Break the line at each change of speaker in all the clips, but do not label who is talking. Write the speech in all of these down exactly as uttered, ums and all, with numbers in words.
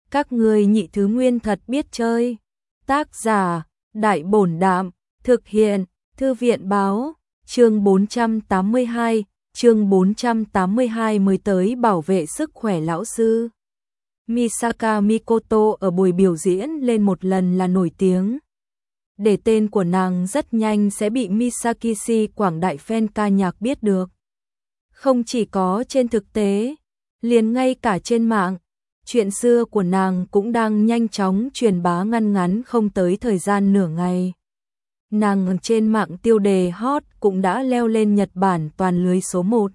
Các ngươi nhị thứ nguyên thật biết chơi. Tác giả, Đại Bổn Đạm, thực hiện, Thư viện Báo, chương bốn trăm tám mươi hai, chương bốn trăm tám mươi hai mới tới bảo vệ sức khỏe lão sư. Misaka Mikoto ở buổi biểu diễn lên một lần là nổi tiếng. Để tên của nàng rất nhanh sẽ bị Misakishi quảng đại fan ca nhạc biết được. Không chỉ có trên thực tế, liền ngay cả trên mạng, chuyện xưa của nàng cũng đang nhanh chóng truyền bá ngăn ngắn không tới thời gian nửa ngày. Nàng trên mạng tiêu đề hot cũng đã leo lên Nhật Bản toàn lưới số một.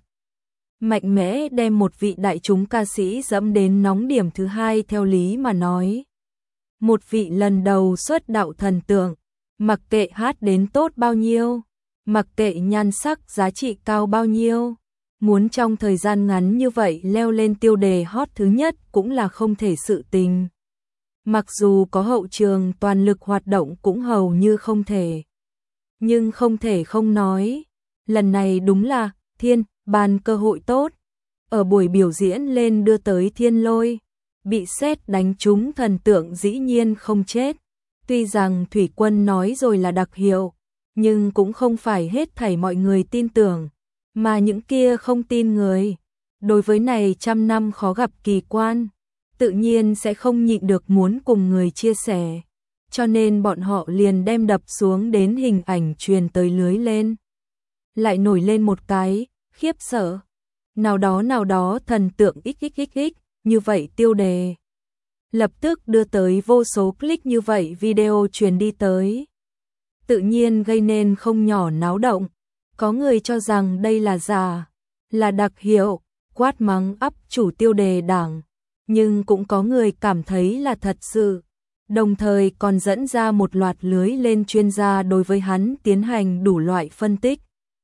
Mạnh mẽ đem một vị đại chúng ca sĩ dẫm đến nóng điểm thứ hai theo lý mà nói. Một vị lần đầu xuất đạo thần tượng, mặc kệ hát đến tốt bao nhiêu, mặc kệ nhan sắc giá trị cao bao nhiêu, muốn trong thời gian ngắn như vậy leo lên tiêu đề hot thứ nhất cũng là không thể sự tình. Mặc dù có hậu trường toàn lực hoạt động cũng hầu như không thể. Nhưng không thể không nói, lần này đúng là thiên ban cơ hội tốt. Ở buổi biểu diễn lên đưa tới thiên lôi, bị sét đánh trúng thần tượng dĩ nhiên không chết. Tuy rằng Thủy Quân nói rồi là đặc hiệu, nhưng cũng không phải hết thảy mọi người tin tưởng, mà những kia không tin người. Đối với này trăm năm khó gặp kỳ quan, tự nhiên sẽ không nhịn được muốn cùng người chia sẻ. Cho nên bọn họ liền đem đập xuống đến hình ảnh truyền tới lưới lên. Lại nổi lên một cái, khiếp sợ. Nào đó nào đó thần tượng xxxx, như vậy tiêu đề. Lập tức đưa tới vô số click như vậy video truyền đi tới. Tự nhiên gây nên không nhỏ náo động. Có người cho rằng đây là giả, là đặc hiệu, quát mắng ắp chủ tiêu đề đảng. Nhưng cũng có người cảm thấy là thật sự. Đồng thời còn dẫn ra một loạt lưới lên chuyên gia đối với hắn tiến hành đủ loại phân tích.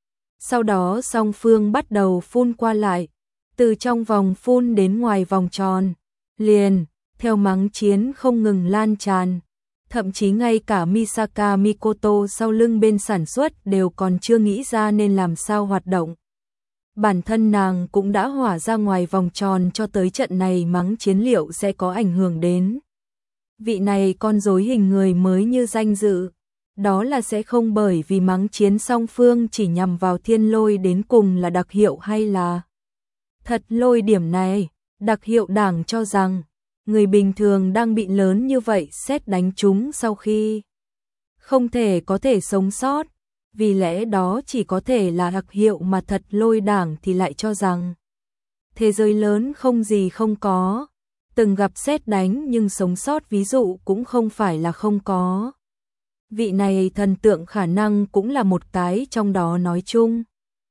Sau đó song phương bắt đầu phun qua lại, từ trong vòng phun đến ngoài vòng tròn, liền, theo mắng chiến không ngừng lan tràn. Thậm chí ngay cả Misaka Mikoto sau lưng bên sản xuất đều còn chưa nghĩ ra nên làm sao hoạt động. Bản thân nàng cũng đã hỏa ra ngoài vòng tròn cho tới trận này mắng chiến liệu sẽ có ảnh hưởng đến. Vị này con rối hình người mới như danh dự, đó là sẽ không bởi vì mắng chiến song phương chỉ nhằm vào thiên lôi đến cùng là đặc hiệu hay là thật lôi. Điểm này, đặc hiệu đảng cho rằng, người bình thường đang bị lớn như vậy sét đánh chúng sau khi không thể có thể sống sót, vì lẽ đó chỉ có thể là đặc hiệu, mà thật lôi đảng thì lại cho rằng thế giới lớn không gì không có. Từng gặp sét đánh nhưng sống sót ví dụ cũng không phải là không có. Vị này thần tượng khả năng cũng là một cái trong đó nói chung.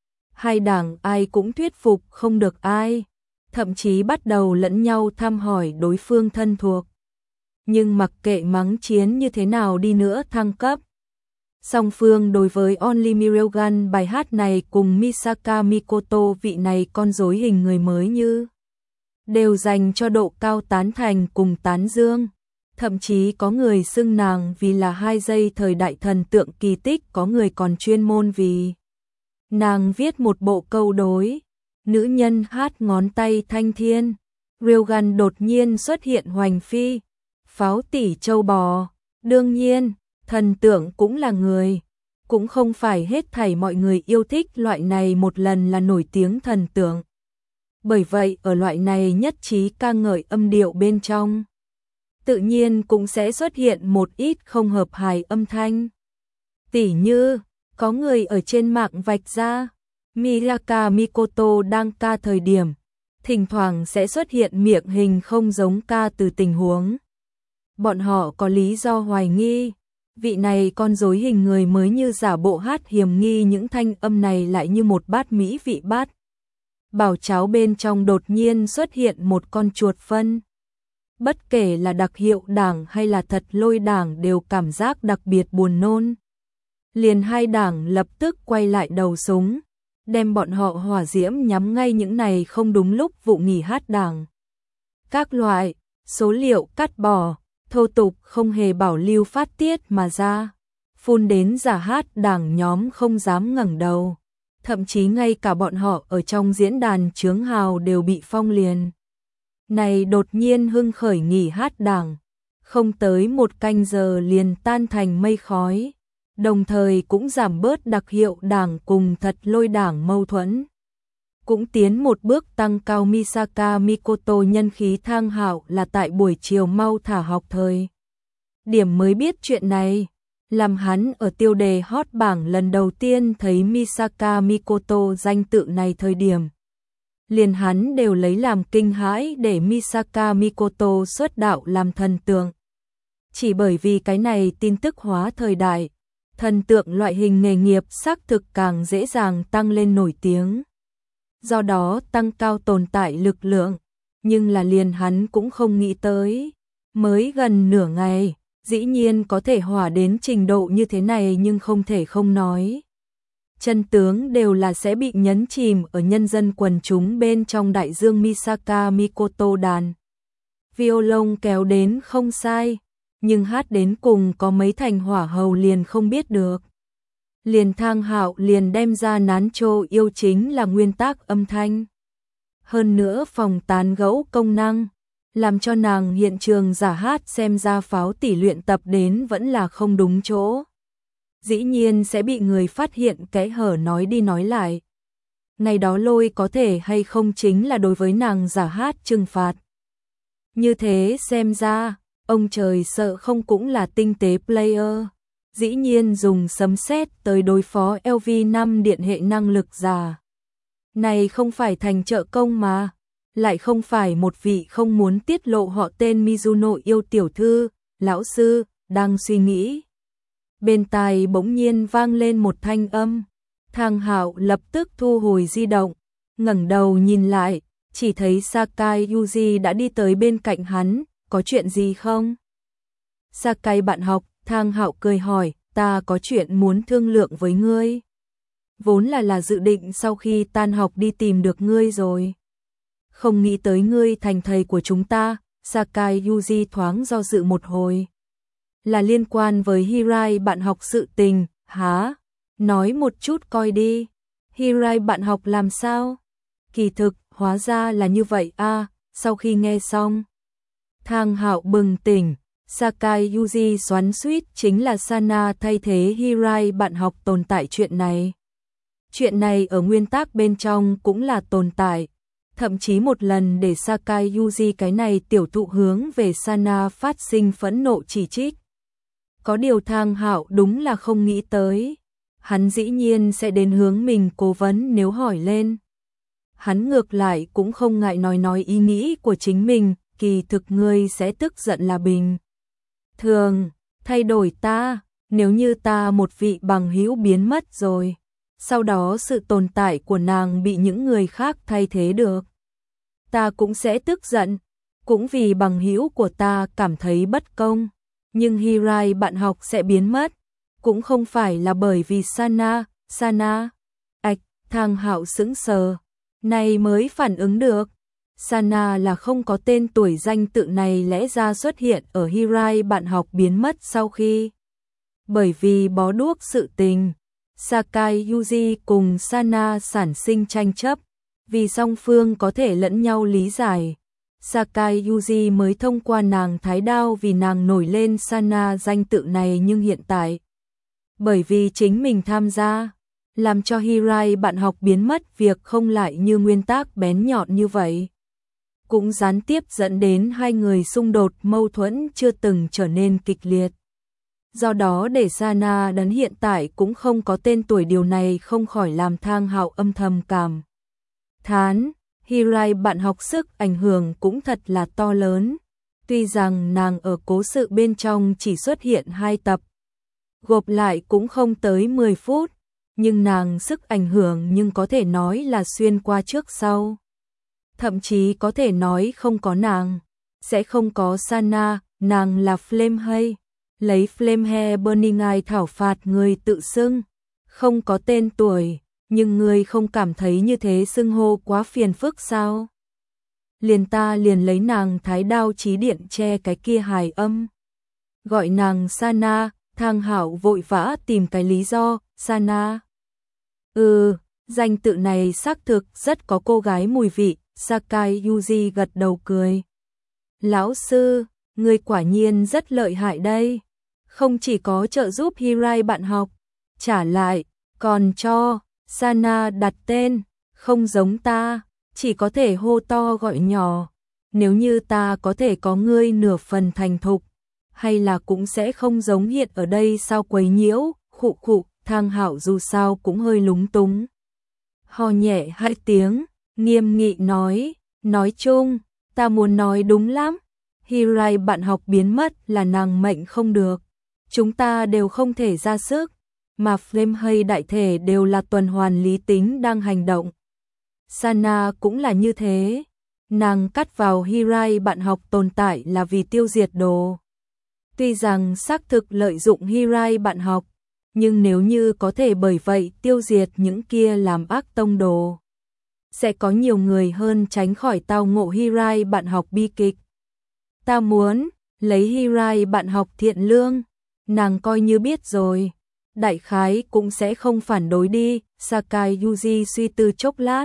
Hai đảng ai cũng thuyết phục không được ai, thậm chí bắt đầu lẫn nhau thăm hỏi đối phương thân thuộc. Nhưng mặc kệ mắng chiến như thế nào đi nữa thăng cấp, song phương đối với Only Mirogan bài hát này cùng Misaka Mikoto vị này con rối hình người mới như đều dành cho độ cao tán thành cùng tán dương. Thậm chí có người xưng nàng vì là hai giây thời đại thần tượng kỳ tích, có người còn chuyên môn vì nàng viết một bộ câu đối. Nữ nhân hát ngón tay thanh thiên, Ryogan đột nhiên xuất hiện hoành phi, pháo tỷ châu bò. Đương nhiên, thần tượng cũng là người, cũng không phải hết thảy mọi người yêu thích loại này một lần là nổi tiếng thần tượng. Bởi vậy ở loại này nhất trí ca ngợi âm điệu bên trong, tự nhiên cũng sẽ xuất hiện một ít không hợp hài âm thanh. Tỉ như, có người ở trên mạng vạch ra, Misaka Mikoto đang ca thời điểm, thỉnh thoảng sẽ xuất hiện miệng hình không giống ca từ tình huống. Bọn họ có lý do hoài nghi, vị này con rối hình người mới như giả bộ hát hiểm nghi, những thanh âm này lại như một bát mỹ vị bát bảo cháo bên trong đột nhiên xuất hiện một con chuột phân. Bất kể là đặc hiệu đảng hay là thật lôi đảng đều cảm giác đặc biệt buồn nôn. Liền hai đảng lập tức quay lại đầu súng, đem bọn họ hỏa diễm nhắm ngay những này không đúng lúc vụ nghỉ hát đảng. Các loại, số liệu cắt bỏ, thô tục không hề bảo lưu phát tiết mà ra, phun đến giả hát đảng nhóm không dám ngẩng đầu. Thậm chí ngay cả bọn họ ở trong diễn đàn chướng hào đều bị phong liền. này đột nhiên hưng khởi nghỉ hát đảng, không tới một canh giờ liền tan thành mây khói, đồng thời cũng giảm bớt đặc hiệu đảng cùng thật lôi đảng mâu thuẫn. Cũng tiến một bước tăng cao Misaka Mikoto nhân khí Thang Hạo là tại buổi chiều mau thả học thời. Điểm mới biết chuyện này, làm hắn ở tiêu đề hot bảng lần đầu tiên thấy Misaka Mikoto danh tự này thời điểm. Liền hắn đều lấy làm kinh hãi để Misaka Mikoto xuất đạo làm thần tượng. Chỉ bởi vì cái này tin tức hóa thời đại, thần tượng loại hình nghề nghiệp xác thực càng dễ dàng tăng lên nổi tiếng. Do đó tăng cao tồn tại lực lượng, nhưng là liền hắn cũng không nghĩ tới. Mới gần nửa ngày, dĩ nhiên có thể hỏa đến trình độ như thế này nhưng không thể không nói. Chân tướng đều là sẽ bị nhấn chìm ở nhân dân quần chúng bên trong đại dương Misaka Mikoto đàn. Violon kéo đến không sai, nhưng hát đến cùng có mấy thành hỏa hầu liền không biết được. Liền Thang Hạo liền đem ra nán trô yêu chính là nguyên tác âm thanh. Hơn nữa phòng tán gẫu công năng, làm cho nàng hiện trường giả hát xem ra pháo tỷ luyện tập đến vẫn là không đúng chỗ. Dĩ nhiên sẽ bị người phát hiện kẽ hở nói đi nói lại. Ngày đó lôi có thể hay không chính là đối với nàng giả hát trừng phạt. Như thế xem ra, ông trời sợ không cũng là tinh tế player. Dĩ nhiên dùng sấm sét tới đối phó L V năm điện hệ năng lực giả. Này không phải thành trợ công mà, lại không phải một vị không muốn tiết lộ họ tên Mizuno yêu tiểu thư, lão sư, đang suy nghĩ. Bên tai bỗng nhiên vang lên một thanh âm, Thang Hạo lập tức thu hồi di động, ngẩng đầu nhìn lại, chỉ thấy Sakai Yuji đã đi tới bên cạnh hắn, có chuyện gì không? Sakai bạn học, Thang Hạo cười hỏi, ta có chuyện muốn thương lượng với ngươi. Vốn là là dự định sau khi tan học đi tìm được ngươi rồi. Không nghĩ tới ngươi thành thầy của chúng ta, Sakai Yuji thoáng do dự một hồi. Là liên quan với Hirai bạn học sự tình, hả? Nói một chút coi đi. Hirai bạn học làm sao? Kỳ thực, hóa ra là như vậy a. Sau khi nghe xong, Thang Hạo bừng tỉnh. Sakai Yuji xoắn xuýt chính là Sana thay thế Hirai bạn học tồn tại chuyện này. Chuyện này ở nguyên tác bên trong cũng là tồn tại. Thậm chí một lần để Sakai Yuji cái này tiểu thụ hướng về Sana phát sinh phẫn nộ chỉ trích. Có điều Thang Hạo đúng là không nghĩ tới. Hắn dĩ nhiên sẽ đến hướng mình cố vấn nếu hỏi lên. Hắn ngược lại cũng không ngại nói nói ý nghĩ của chính mình, kỳ thực ngươi sẽ tức giận là bình thường, thay đổi ta, nếu như ta một vị bằng hữu biến mất rồi, sau đó sự tồn tại của nàng bị những người khác thay thế được. Ta cũng sẽ tức giận, cũng vì bằng hữu của ta cảm thấy bất công, nhưng Hirai bạn học sẽ biến mất, cũng không phải là bởi vì Sana, Sana. Ảch, Thang Hạo sững sờ, này mới phản ứng được. Sana là không có tên tuổi danh tự này lẽ ra xuất hiện ở Hirai bạn học biến mất sau khi. Bởi vì bó đuốc sự tình, Sakai Yuji cùng Sana sản sinh tranh chấp, vì song phương có thể lẫn nhau lý giải. Sakai Yuji mới thông qua nàng thái đao vì nàng nổi lên Sana danh tự này nhưng hiện tại, bởi vì chính mình tham gia, làm cho Hirai bạn học biến mất việc không lại như nguyên tác bén nhọn như vậy. Cũng gián tiếp dẫn đến hai người xung đột mâu thuẫn chưa từng trở nên kịch liệt. Do đó để Sana đến hiện tại cũng không có tên tuổi điều này không khỏi làm Thang Hạo âm thầm cảm thán, Hirai bạn học sức ảnh hưởng cũng thật là to lớn. Tuy rằng nàng ở cố sự bên trong chỉ xuất hiện hai tập, gộp lại cũng không tới mười phút, nhưng nàng sức ảnh hưởng nhưng có thể nói là xuyên qua trước sau. Thậm chí có thể nói không có nàng, sẽ không có Sana, nàng là Flamehay, lấy Flamehay Burning Eye thảo phạt người tự xưng, không có tên tuổi, nhưng người không cảm thấy như thế xưng hô quá phiền phức sao? Liền ta liền lấy nàng thái đao chí điện che cái kia hài âm. Gọi nàng Sana, Thang Hạo vội vã tìm cái lý do, Sana. Ừ, danh tự này xác thực rất có cô gái mùi vị, Sakai Yuji gật đầu cười. Lão sư, người quả nhiên rất lợi hại đây. Không chỉ có trợ giúp Hirai bạn học, trả lại, còn cho Sana đặt tên, không giống ta, chỉ có thể hô to gọi nhỏ. Nếu như ta có thể có ngươi nửa phần thành thục, hay là cũng sẽ không giống hiện ở đây sao quấy nhiễu, khụ khụ, Thang Hạo dù sao cũng hơi lúng túng. Ho nhẹ hai tiếng, nghiêm nghị nói, nói chung, ta muốn nói đúng lắm. Hirai bạn học biến mất là nàng mệnh không được. Chúng ta đều không thể ra sức, mà Flame hay đại thể đều là tuần hoàn lý tính đang hành động. Sana cũng là như thế. Nàng cắt vào Hirai bạn học tồn tại là vì tiêu diệt đồ. Tuy rằng xác thực lợi dụng Hirai bạn học, nhưng nếu như có thể bởi vậy tiêu diệt những kia làm ác tông đồ, sẽ có nhiều người hơn tránh khỏi tao ngộ Hirai bạn học bi kịch. Ta muốn lấy Hirai bạn học thiện lương, nàng coi như biết rồi, đại khái cũng sẽ không phản đối đi. Sakai Yuji suy tư chốc lát,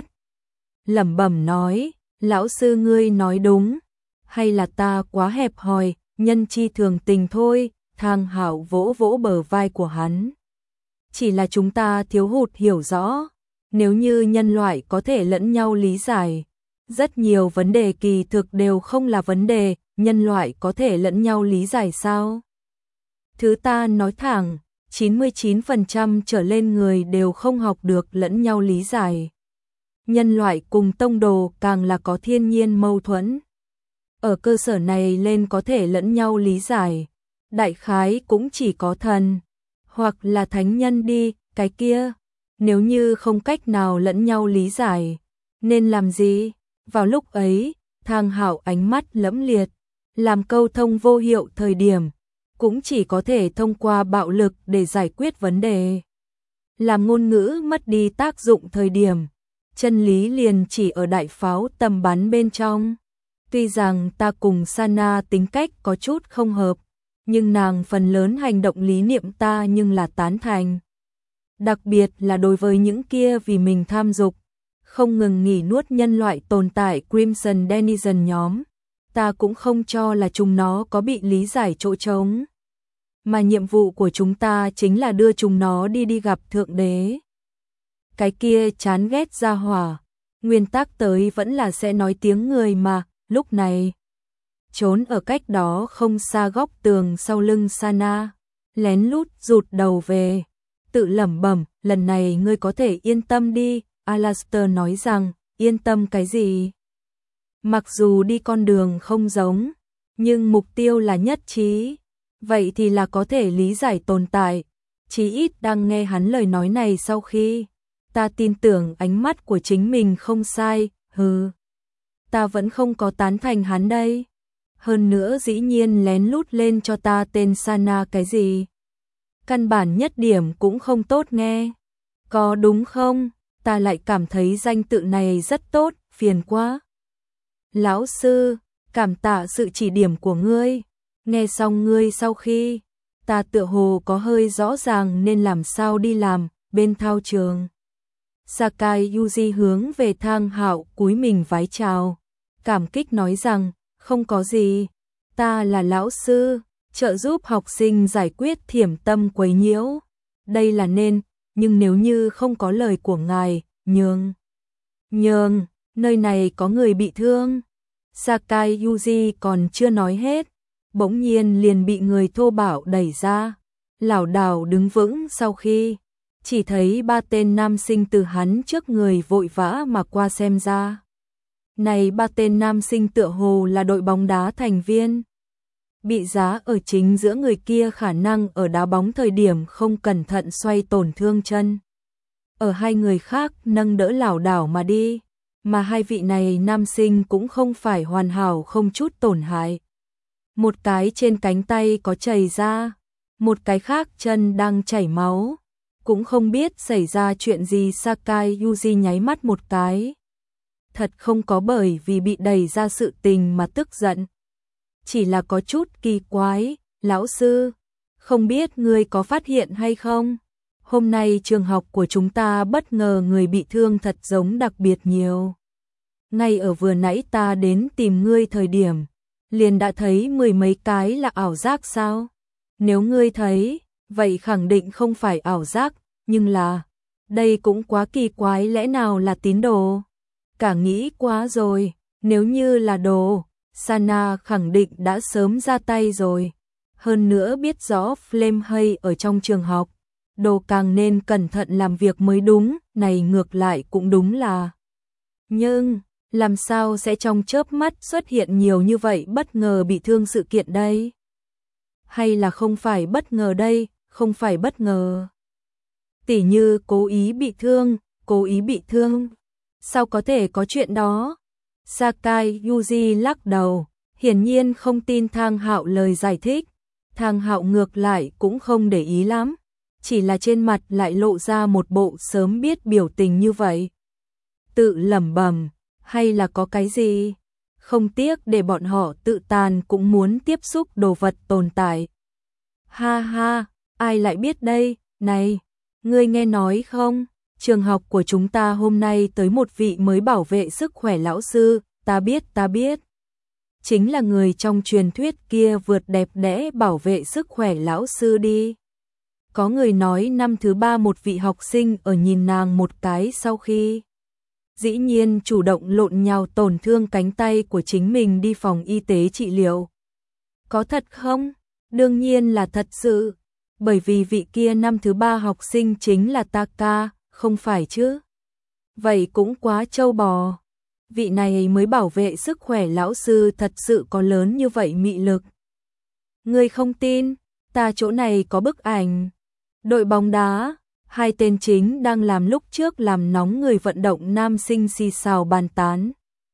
lẩm bẩm nói, lão sư ngươi nói đúng, hay là ta quá hẹp hòi, nhân chi thường tình thôi. Thang Hạo vỗ vỗ bờ vai của hắn. Chỉ là chúng ta thiếu hụt hiểu rõ, nếu như nhân loại có thể lẫn nhau lý giải, rất nhiều vấn đề kỳ thực đều không là vấn đề. Nhân loại có thể lẫn nhau lý giải sao? Thứ ta nói thẳng, chín mươi chín phần trăm trở lên người đều không học được lẫn nhau lý giải. Nhân loại cùng tông đồ càng là có thiên nhiên mâu thuẫn. Ở cơ sở này lên có thể lẫn nhau lý giải, đại khái cũng chỉ có thần, hoặc là thánh nhân đi, cái kia. Nếu như không cách nào lẫn nhau lý giải, nên làm gì? Vào lúc ấy, Thang Hạo ánh mắt lẫm liệt, làm câu thông vô hiệu thời điểm, cũng chỉ có thể thông qua bạo lực để giải quyết vấn đề. Làm ngôn ngữ mất đi tác dụng thời điểm, chân lý liền chỉ ở đại pháo tầm bắn bên trong. Tuy rằng ta cùng Sana tính cách có chút không hợp, nhưng nàng phần lớn hành động lý niệm ta nhưng là tán thành. Đặc biệt là đối với những kia vì mình tham dục, không ngừng nghỉ nuốt nhân loại tồn tại Crimson Denizen nhóm, ta cũng không cho là chúng nó có bị lý giải chỗ trống. Mà nhiệm vụ của chúng ta chính là đưa chúng nó đi đi gặp Thượng Đế. Cái kia chán ghét ra hỏa, nguyên tắc tới vẫn là sẽ nói tiếng người mà. Lúc này, trốn ở cách đó không xa góc tường sau lưng Sana, lén lút rụt đầu về, tự lẩm bẩm, lần này ngươi có thể yên tâm đi. Alastair nói rằng, yên tâm cái gì? Mặc dù đi con đường không giống, nhưng mục tiêu là nhất trí, vậy thì là có thể lý giải tồn tại. Chí ít đang nghe hắn lời nói này sau khi, ta tin tưởng ánh mắt của chính mình không sai. Hừ, ta vẫn không có tán thành hắn đây. Hơn nữa dĩ nhiên lén lút lên cho ta tên Sana cái gì? Căn bản nhất điểm cũng không tốt nghe. Có đúng không? Ta lại cảm thấy danh tự này rất tốt, phiền quá. Lão sư, cảm tạ sự chỉ điểm của ngươi. Nghe xong ngươi sau khi, ta tựa hồ có hơi rõ ràng nên làm sao đi làm. Bên thao trường, Sakai Yuji hướng về Thang Hạo cúi mình vái chào, cảm kích nói rằng, không có gì, ta là lão sư, trợ giúp học sinh giải quyết thiểm tâm quấy nhiễu. Đây là nên, nhưng nếu như không có lời của ngài, nhường, nhường, nơi này có người bị thương. Sakai Yuji còn chưa nói hết, bỗng nhiên liền bị người thô bạo đẩy ra, lảo đảo đứng vững sau khi, chỉ thấy ba tên nam sinh từ hắn trước người vội vã mà qua xem ra. Này ba tên nam sinh tựa hồ là đội bóng đá thành viên. Bị giá ở chính giữa người kia khả năng ở đá bóng thời điểm không cẩn thận xoay tổn thương chân. Ở hai người khác nâng đỡ lảo đảo mà đi, mà hai vị này nam sinh cũng không phải hoàn hảo không chút tổn hại. Một cái trên cánh tay có chảy ra, một cái khác chân đang chảy máu, cũng không biết xảy ra chuyện gì. Sakai Yuji nháy mắt một cái. Thật không có bởi vì bị đẩy ra sự tình mà tức giận. Chỉ là có chút kỳ quái, lão sư, không biết ngươi có phát hiện hay không? Hôm nay trường học của chúng ta bất ngờ người bị thương thật giống đặc biệt nhiều. ngay ở vừa nãy ta đến tìm ngươi thời điểm, liền đã thấy mười mấy cái là ảo giác sao? Nếu ngươi thấy, vậy khẳng định không phải ảo giác, nhưng là, đây cũng quá kỳ quái, lẽ nào là tín đồ? Cả nghĩ quá rồi, nếu như là đồ, Sana khẳng định đã sớm ra tay rồi. Hơn nữa biết rõ Flame hay ở trong trường học, đồ càng nên cẩn thận làm việc mới đúng, này ngược lại cũng đúng là. Nhưng, làm sao sẽ trong chớp mắt xuất hiện nhiều như vậy bất ngờ bị thương sự kiện đây? Hay là không phải bất ngờ đây, không phải bất ngờ. Tỉ như cố ý bị thương, cố ý bị thương. Sao có thể có chuyện đó? Sakai Yuji lắc đầu, hiển nhiên không tin Thang Hạo lời giải thích. Thang Hạo ngược lại cũng không để ý lắm, chỉ là trên mặt lại lộ ra một bộ sớm biết biểu tình như vậy. Tự lẩm bẩm, hay là có cái gì? Không tiếc để bọn họ tự tàn cũng muốn tiếp xúc đồ vật tồn tại. Ha ha, ai lại biết đây, này, ngươi nghe nói không? Trường học của chúng ta hôm nay tới một vị mới bảo vệ sức khỏe lão sư, ta biết ta biết. Chính là người trong truyền thuyết kia vượt đẹp đẽ bảo vệ sức khỏe lão sư đi. Có người nói năm thứ ba một vị học sinh ở nhìn nàng một cái sau khi dĩ nhiên chủ động lộn nhào tổn thương cánh tay của chính mình đi phòng y tế trị liệu. Có thật không? Đương nhiên là thật sự, bởi vì vị kia năm thứ ba học sinh chính là Taka, không phải chứ? Vậy cũng quá trâu bò. Vị này mới bảo vệ sức khỏe lão sư thật sự có lớn như vậy mị lực. Ngươi không tin, ta chỗ này có bức ảnh. Đội bóng đá, hai tên chính đang làm lúc trước làm nóng người vận động nam sinh xì xào bàn tán.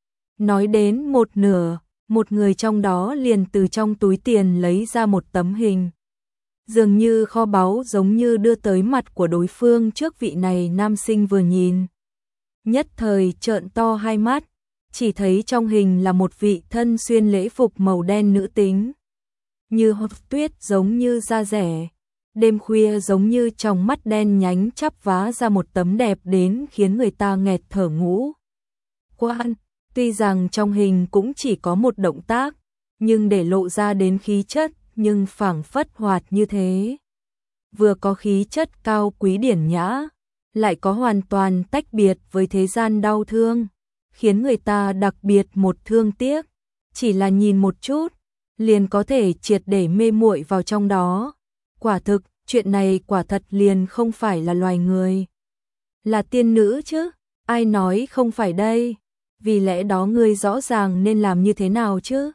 Nói đến một nửa, một người trong đó liền từ trong túi tiền lấy ra một tấm hình. Dường như kho báu giống như đưa tới mặt của đối phương trước vị này nam sinh vừa nhìn. Nhất thời trợn to hai mắt, chỉ thấy trong hình là một vị thân xuyên lễ phục màu đen nữ tính. Như hột tuyết giống như da rẻ, đêm khuya giống như trong mắt đen nhánh chắp vá ra một tấm đẹp đến khiến người ta nghẹt thở ngũ. Quan, tuy rằng trong hình cũng chỉ có một động tác, nhưng để lộ ra đến khí chất, nhưng phảng phất hoạt như thế. Vừa có khí chất cao quý điển nhã, lại có hoàn toàn tách biệt với thế gian đau thương, khiến người ta đặc biệt một thương tiếc, chỉ là nhìn một chút, liền có thể triệt để mê muội vào trong đó. Quả thực, chuyện này quả thật liền không phải là loài người. Là tiên nữ chứ, ai nói không phải đây, vì lẽ đó ngươi rõ ràng nên làm như thế nào chứ?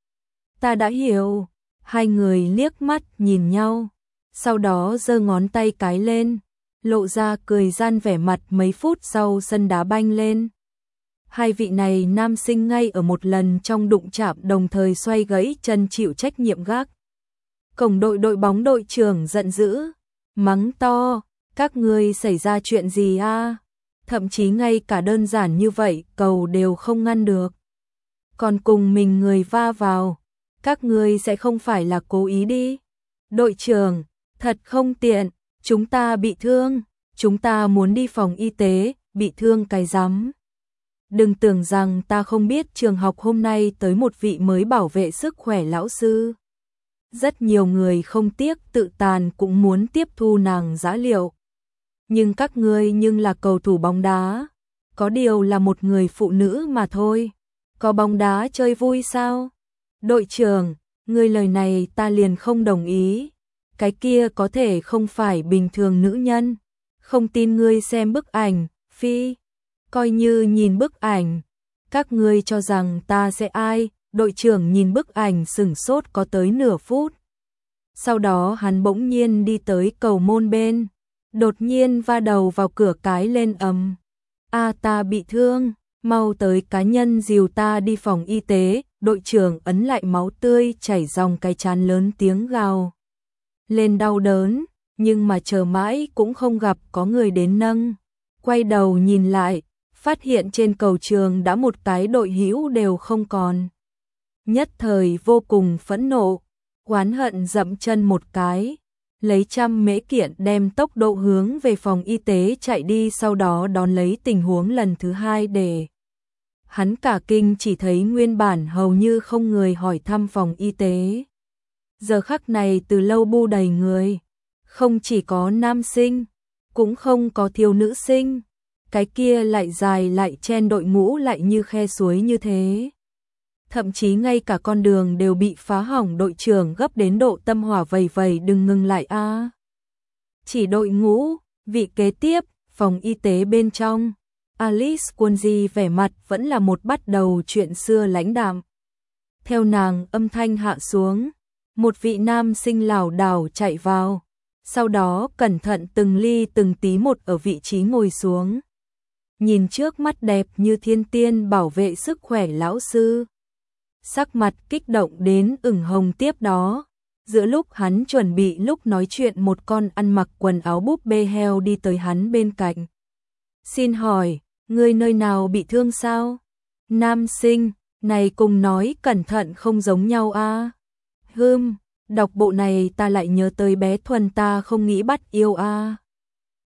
Ta đã hiểu. Hai người liếc mắt nhìn nhau, sau đó giơ ngón tay cái lên, lộ ra cười gian vẻ mặt. Mấy phút sau sân đá banh lên. Hai vị này nam sinh ngay ở một lần trong đụng chạm đồng thời xoay gãy chân chịu trách nhiệm gác. Cổng đội đội bóng đội trưởng giận dữ, mắng to, các ngươi xảy ra chuyện gì a? Thậm chí ngay cả đơn giản như vậy cầu đều không ngăn được. Còn cùng mình người va vào. Các ngươi sẽ không phải là cố ý đi. Đội trưởng, thật không tiện, chúng ta bị thương, chúng ta muốn đi phòng y tế, bị thương cái rắm. Đừng tưởng rằng ta không biết trường học hôm nay tới một vị mới bảo vệ sức khỏe lão sư. Rất nhiều người không tiếc tự tàn cũng muốn tiếp thu nàng dã liệu. Nhưng các ngươi nhưng là cầu thủ bóng đá, có điều là một người phụ nữ mà thôi. Có bóng đá chơi vui sao? Đội trưởng, ngươi lời này ta liền không đồng ý. Cái kia có thể không phải bình thường nữ nhân. Không tin ngươi xem bức ảnh, phi. Coi như nhìn bức ảnh. Các ngươi cho rằng ta sẽ ai? Đội trưởng nhìn bức ảnh sửng sốt có tới nửa phút. Sau đó hắn bỗng nhiên đi tới cầu môn bên. Đột nhiên va đầu vào cửa cái lên ầm. A ta bị thương, mau tới cá nhân dìu ta đi phòng y tế. Đội trưởng ấn lại máu tươi chảy dòng cái trán lớn tiếng gào lên đau đớn, nhưng mà chờ mãi cũng không gặp có người đến nâng. Quay đầu nhìn lại, phát hiện trên cầu trường đã một cái đội hữu đều không còn. Nhất thời vô cùng phẫn nộ, oán hận dậm chân một cái, lấy trăm mễ kiện đem tốc độ hướng về phòng y tế chạy đi, sau đó đón lấy tình huống lần thứ hai để Hắn cả kinh chỉ thấy nguyên bản hầu như không người hỏi thăm phòng y tế. Giờ khắc này từ lâu bu đầy người, không chỉ có nam sinh, cũng không có thiếu nữ sinh, cái kia lại dài lại chen đội ngũ lại như khe suối như thế. Thậm chí ngay cả con đường đều bị phá hỏng, đội trưởng gấp đến độ tâm hỏa vầy vầy đừng ngừng lại a. Chỉ đội ngũ, vị kế tiếp, phòng y tế bên trong. Alice Quân vẻ mặt vẫn là một bắt đầu chuyện xưa lãnh đạm. Theo nàng âm thanh hạ xuống, một vị nam sinh lảo đảo chạy vào, sau đó cẩn thận từng ly từng tí một ở vị trí ngồi xuống. Nhìn trước mắt đẹp như thiên tiên bảo vệ sức khỏe lão sư, sắc mặt kích động đến ửng hồng. Tiếp đó, giữa lúc hắn chuẩn bị lúc nói chuyện, một con ăn mặc quần áo búp bê heo đi tới hắn bên cạnh. Xin hỏi, ngươi nơi nào bị thương sao? Nam sinh, này cùng nói cẩn thận không giống nhau a. À? Hừm, đọc bộ này ta lại nhớ tới bé Thuần ta không nghĩ bắt yêu a. À?